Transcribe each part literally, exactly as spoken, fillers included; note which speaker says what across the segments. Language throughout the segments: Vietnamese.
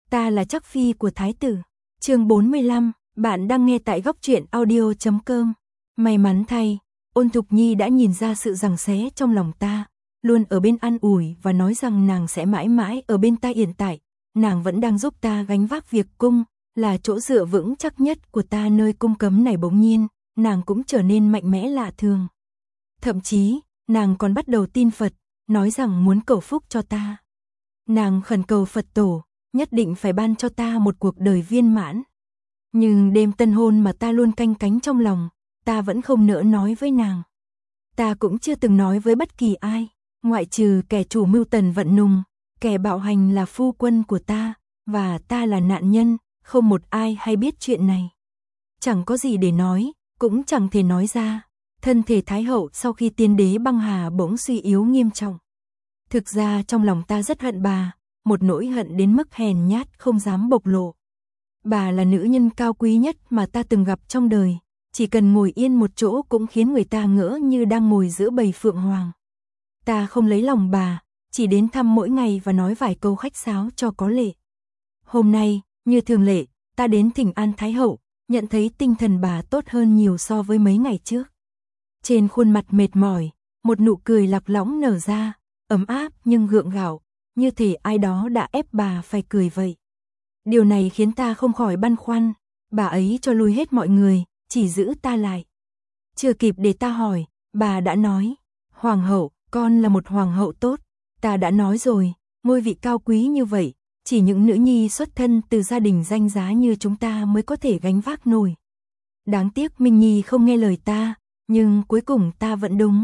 Speaker 1: Ta là Trắc Phi của Thái tử. Chương bốn mươi lăm, bạn đang nghe tại góc truyện audio chấm com. May mắn thay, Ôn Thục Nhi đã nhìn ra sự giằng xé trong lòng ta, luôn ở bên an ủi và nói rằng nàng sẽ mãi mãi ở bên ta. Hiện tại, nàng vẫn đang giúp ta gánh vác việc cung, là chỗ dựa vững chắc nhất của ta nơi cung cấm này. Bỗng nhiên, nàng cũng trở nên mạnh mẽ lạ thường. Thậm chí, nàng còn bắt đầu tin Phật, nói rằng muốn cầu phúc cho ta. Nàng khẩn cầu Phật tổ, nhất định phải ban cho ta một cuộc đời viên mãn. Nhưng đêm tân hôn mà ta luôn canh cánh trong lòng, ta vẫn không nỡ nói với nàng. Ta cũng chưa từng nói với bất kỳ ai, ngoại trừ kẻ chủ mưu Tần Vận Nùng, kẻ bạo hành là phu quân của ta, và ta là nạn nhân, không một ai hay biết chuyện này. Chẳng có gì để nói, cũng chẳng thể nói ra. Thân thể Thái hậu sau khi tiên đế băng hà bỗng suy yếu nghiêm trọng. Thực ra trong lòng ta rất hận bà, một nỗi hận đến mức hèn nhát không dám bộc lộ. Bà là nữ nhân cao quý nhất mà ta từng gặp trong đời, chỉ cần ngồi yên một chỗ cũng khiến người ta ngỡ như đang ngồi giữa bầy phượng hoàng. Ta không lấy lòng bà, chỉ đến thăm mỗi ngày và nói vài câu khách sáo cho có lệ. Hôm nay, như thường lệ, ta đến thỉnh an Thái hậu, nhận thấy tinh thần bà tốt hơn nhiều so với mấy ngày trước. Trên khuôn mặt mệt mỏi, một nụ cười lạc lõng nở ra, ấm áp nhưng gượng gạo, như thể ai đó đã ép bà phải cười vậy. Điều này khiến ta không khỏi băn khoăn, bà ấy cho lui hết mọi người, chỉ giữ ta lại. Chưa kịp để ta hỏi, bà đã nói, hoàng hậu, con là một hoàng hậu tốt. Ta đã nói rồi, ngôi vị cao quý như vậy, chỉ những nữ nhi xuất thân từ gia đình danh giá như chúng ta mới có thể gánh vác nổi. Đáng tiếc Minh Nhi không nghe lời ta, nhưng cuối cùng ta vẫn đúng.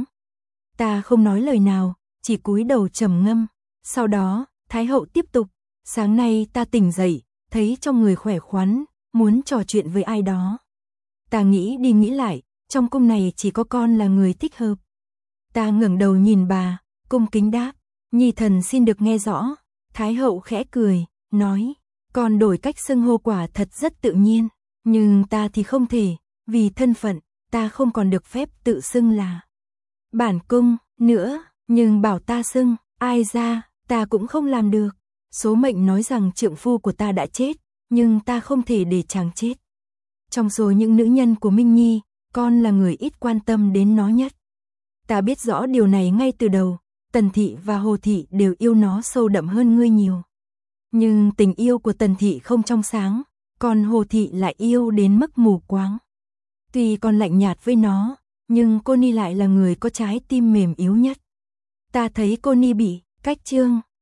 Speaker 1: Ta không nói lời nào, chỉ cúi đầu trầm ngâm. Sau đó, Thái hậu tiếp tục, sáng nay ta tỉnh dậy, thấy trong người khỏe khoắn, muốn trò chuyện với ai đó. Ta nghĩ đi nghĩ lại, trong cung này chỉ có con là người thích hợp. Ta ngẩng đầu nhìn bà, cung kính đáp, Nhi thần xin được nghe rõ. Thái hậu khẽ cười, nói, con đổi cách xưng hô quả thật rất tự nhiên, nhưng ta thì không thể, vì thân phận, ta không còn được phép tự xưng là bản cung nữa, nhưng bảo ta xưng, ai ra, ta cũng không làm được. Số mệnh nói rằng trượng phu của ta đã chết, nhưng ta không thể để chàng chết. Trong số những nữ nhân của Minh Nhi, con là người ít quan tâm đến nó nhất. Ta biết rõ điều này ngay từ đầu, Tần Thị và Hồ Thị đều yêu nó sâu đậm hơn ngươi nhiều. Nhưng tình yêu của Tần Thị không trong sáng, còn Hồ Thị lại yêu đến mức mù quáng. Tuy con lạnh nhạt với nó, nhưng cô Ni lại là người có trái tim mềm yếu nhất. Ta thấy cô Ni bị cách trương,